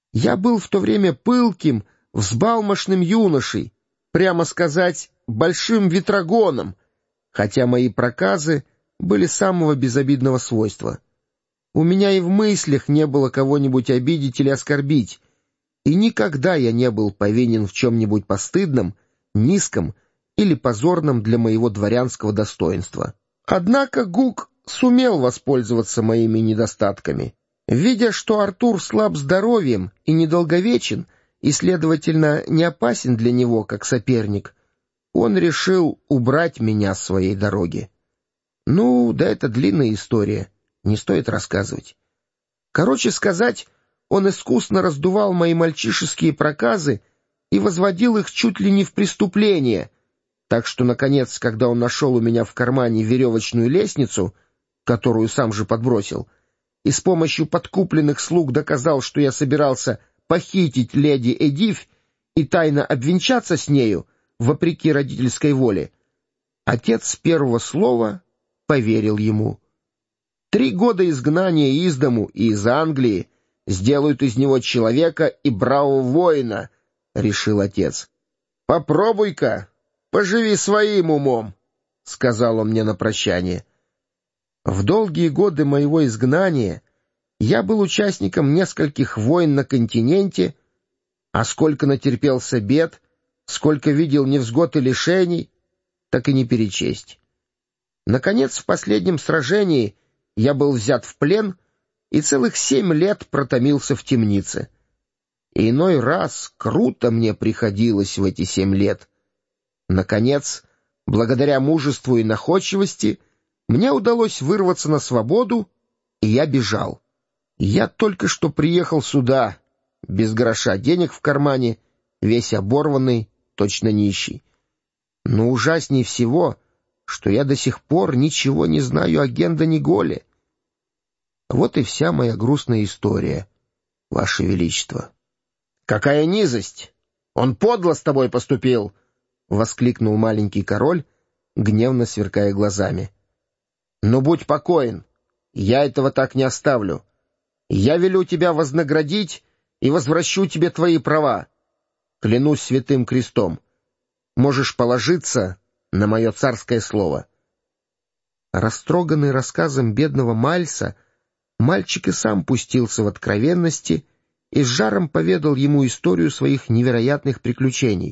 Я был в то время пылким, взбалмошным юношей, прямо сказать, большим ветрогоном, хотя мои проказы были самого безобидного свойства. У меня и в мыслях не было кого-нибудь обидеть или оскорбить, и никогда я не был повинен в чем-нибудь постыдном, низком или позорном для моего дворянского достоинства. Однако Гук сумел воспользоваться моими недостатками. Видя, что Артур слаб здоровьем и недолговечен, и, следовательно, не опасен для него как соперник, он решил убрать меня с своей дороги. Ну, да это длинная история, не стоит рассказывать. Короче сказать, он искусно раздувал мои мальчишеские проказы и возводил их чуть ли не в преступление, так что, наконец, когда он нашел у меня в кармане веревочную лестницу, которую сам же подбросил, и с помощью подкупленных слуг доказал, что я собирался похитить леди Эдифь и тайно обвенчаться с нею, вопреки родительской воле, отец с первого слова поверил ему. 3 года изгнания из дому и из Англии сделают из него человека и бравого воина, — решил отец. «Попробуй-ка, поживи своим умом», — сказал он мне на прощание. В долгие годы моего изгнания я был участником нескольких войн на континенте, а сколько натерпелся бед, сколько видел невзгод и лишений, так и не перечесть. Наконец, в последнем сражении я был взят в плен и целых 7 лет протомился в темнице. И иной раз круто мне приходилось в эти 7 лет. Наконец, благодаря мужеству и находчивости, мне удалось вырваться на свободу, и я бежал. Я только что приехал сюда, без гроша денег в кармане, весь оборванный, точно нищий. Но ужаснее всего, что я до сих пор ничего не знаю о Гендоне Голе. Вот и вся моя грустная история, Ваше Величество. «Какая низость! Он подло с тобой поступил!» — воскликнул маленький король, гневно сверкая глазами. «Но будь покоен, я этого так не оставлю. Я велю тебя вознаградить и возвращу тебе твои права. Клянусь святым крестом. Можешь положиться на мое царское слово». Растроганный рассказом бедного Мальса, мальчик и сам пустился в откровенности и с жаром поведал ему историю своих невероятных приключений.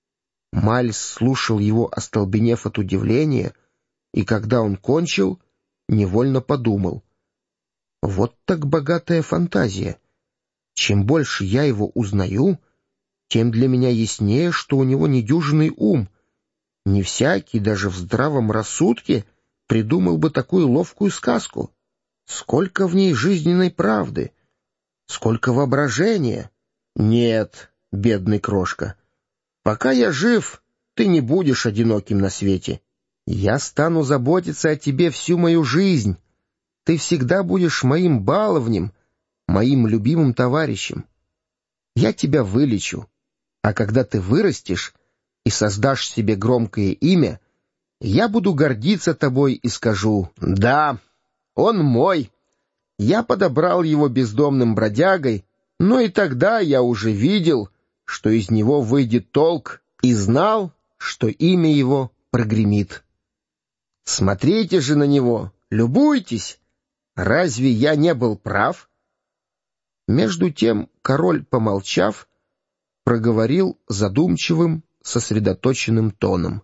Мальс слушал его, остолбенев от удивления, и когда он кончил, невольно подумал: «Вот так богатая фантазия! Чем больше я его узнаю, тем для меня яснее, что у него недюжинный ум. Не всякий, даже в здравом рассудке, придумал бы такую ловкую сказку. Сколько в ней жизненной правды! Сколько воображения! Нет, бедный крошка, пока я жив, ты не будешь одиноким на свете. Я стану заботиться о тебе всю мою жизнь. Ты всегда будешь моим баловнем, моим любимым товарищем. Я тебя вылечу, а когда ты вырастешь и создашь себе громкое имя, я буду гордиться тобой и скажу: да, он мой. Я подобрал его бездомным бродягой, но и тогда я уже видел, что из него выйдет толк, и знал, что имя его прогремит. Смотрите же на него, любуйтесь. Разве я не был прав?» Между тем король, помолчав, проговорил задумчивым, сосредоточенным тоном: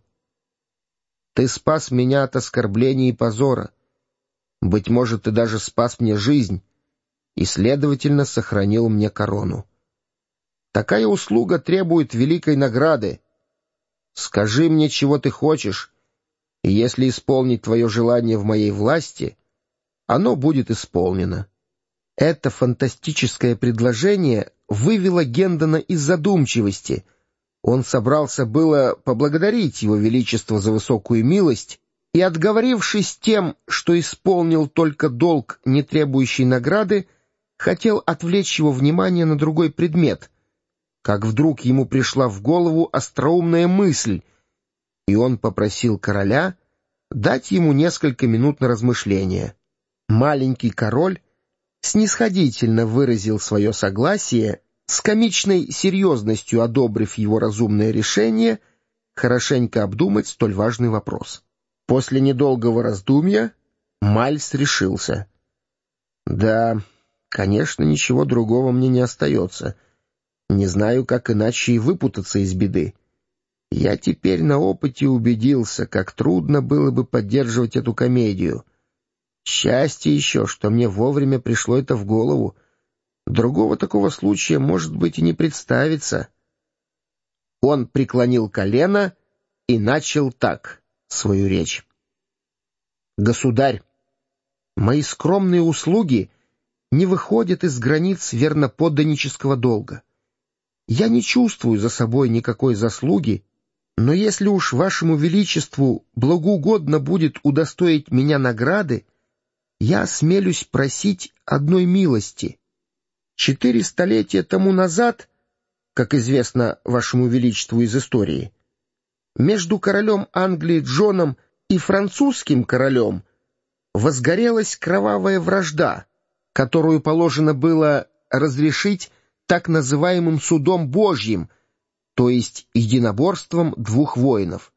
«Ты спас меня от оскорблений и позора. Быть может, ты даже спас мне жизнь и, следовательно, сохранил мне корону. Такая услуга требует великой награды. Скажи мне, чего ты хочешь, и если исполнить твое желание в моей власти, оно будет исполнено». Это фантастическое предложение вывело Гендона из задумчивости. Он собрался было поблагодарить его величество за высокую милость и, отговорившись тем, что исполнил только долг, не требующий награды, хотел отвлечь его внимание на другой предмет, как вдруг ему пришла в голову остроумная мысль, и он попросил короля дать ему несколько минут на размышление. Маленький король снисходительно выразил свое согласие с комичной серьезностью одобрив его разумное решение хорошенько обдумать столь важный вопрос. После недолгого раздумья Мальс решился. «Да, конечно, ничего другого мне не остается. Не знаю, как иначе и выпутаться из беды. Я теперь на опыте убедился, как трудно было бы поддерживать эту комедию. Счастье еще, что мне вовремя пришло это в голову. Другого такого случая, может быть, и не представится». Он преклонил колено и начал так свою речь. «Государь, мои скромные услуги не выходят из границ верноподданнического долга. Я не чувствую за собой никакой заслуги, но если уж вашему величеству благоугодно будет удостоить меня награды, я осмелюсь просить одной милости. 4 столетия тому назад, как известно вашему величеству из истории, между королем Англии Джоном и французским королем возгорелась кровавая вражда, которую положено было разрешить так называемым судом Божьим, то есть единоборством 2 воинов.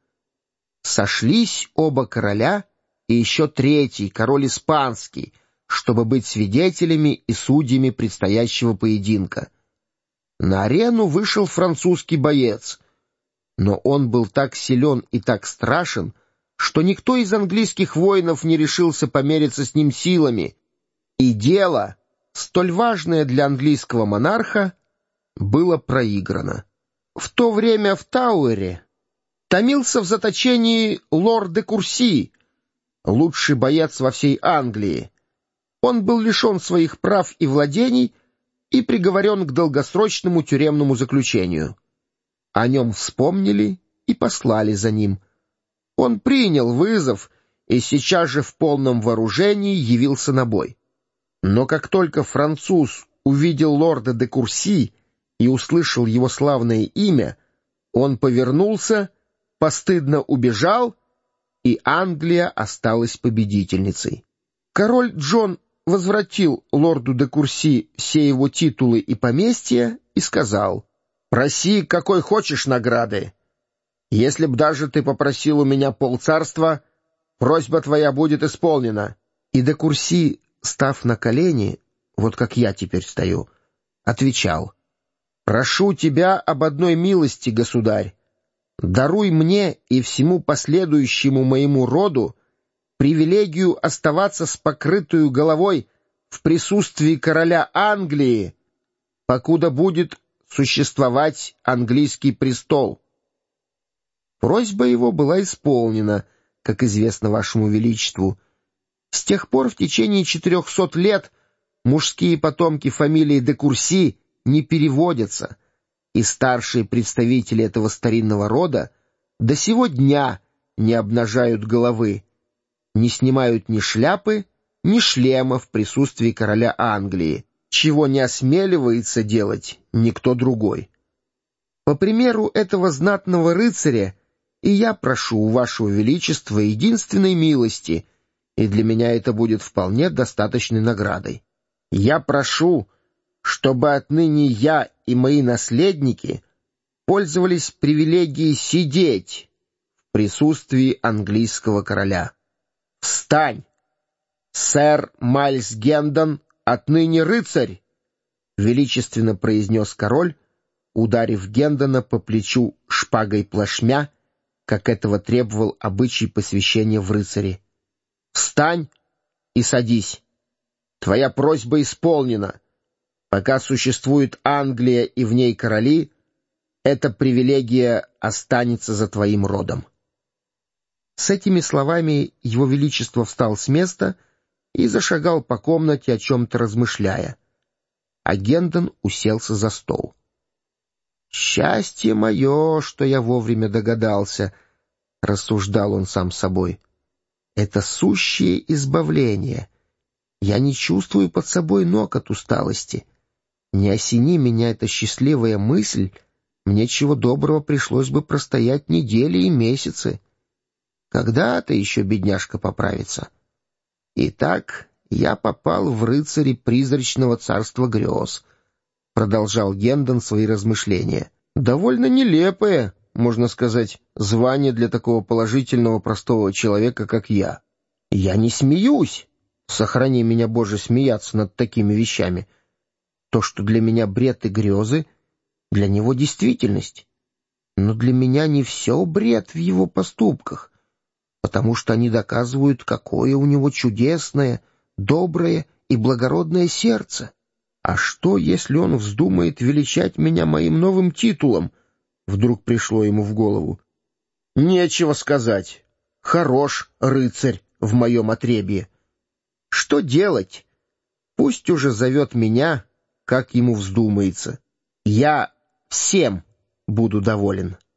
Сошлись оба короля и еще 3-й, король испанский, чтобы быть свидетелями и судьями предстоящего поединка. На арену вышел французский боец, но он был так силен и так страшен, что никто из английских воинов не решился помериться с ним силами, и дело, столь важное для английского монарха, было проиграно. В то время в Тауэре томился в заточении лорд де Курси, лучший боец во всей Англии. Он был лишен своих прав и владений и приговорен к долгосрочному тюремному заключению. О нем вспомнили и послали за ним. Он принял вызов и сейчас же в полном вооружении явился на бой. Но как только француз увидел лорда де Курси и услышал его славное имя, он повернулся, постыдно убежал, и Англия осталась победительницей. Король Джон возвратил лорду де Курси все его титулы и поместья и сказал: «Проси, какой хочешь награды. Если б даже ты попросил у меня полцарства, просьба твоя будет исполнена». И де Курси, став на колени, вот как я теперь стою, отвечал: «Прошу тебя об одной милости, государь. Даруй мне и всему последующему моему роду привилегию оставаться с покрытую головой в присутствии короля Англии, покуда будет существовать английский престол». Просьба его была исполнена, как известно вашему величеству. С тех пор в течение 400 лет мужские потомки фамилии де Курси не переводятся, и старшие представители этого старинного рода до сего дня не обнажают головы, не снимают ни шляпы, ни шлема в присутствии короля Англии, чего не осмеливается делать никто другой. По примеру этого знатного рыцаря и я прошу у вашего величества единственной милости, и для меня это будет вполне достаточной наградой. Я прошу, чтобы отныне я и мои наследники пользовались привилегией сидеть в присутствии английского короля. Встань! Сэр Майлз Гендон отныне рыцарь!» — величественно произнес король, ударив Гендона по плечу шпагой плашмя, как этого требовал обычай посвящения в рыцари. «Встань и садись. Твоя просьба исполнена. Пока существует Англия и в ней короли, эта привилегия останется за твоим родом». С этими словами его величество встал с места и зашагал по комнате, о чем-то размышляя. А Гендон уселся за стол. «Счастье мое, что я вовремя догадался», — рассуждал он сам собой. «Это сущее избавление. Я не чувствую под собой ног от усталости. Не осени меня эта счастливая мысль, мне чего доброго пришлось бы простоять недели и месяцы. Когда-то еще бедняжка поправится. Итак, я попал в рыцари призрачного царства грез. продолжал Гендон свои размышления. «Довольно нелепое, можно сказать, звание для такого положительного простого человека, как я. Я не смеюсь, сохрани меня, Боже, смеяться над такими вещами. То, что для меня бред и грезы, для него действительность. Но для меня не все бред в его поступках, потому что они доказывают, какое у него чудесное, доброе и благородное сердце. А что, если он вздумает величать меня моим новым титулом? Вдруг пришло ему в голову. Нечего сказать. Хорош рыцарь в моем отребье. Что делать? Пусть уже зовет меня, как ему вздумается. Я всем буду доволен.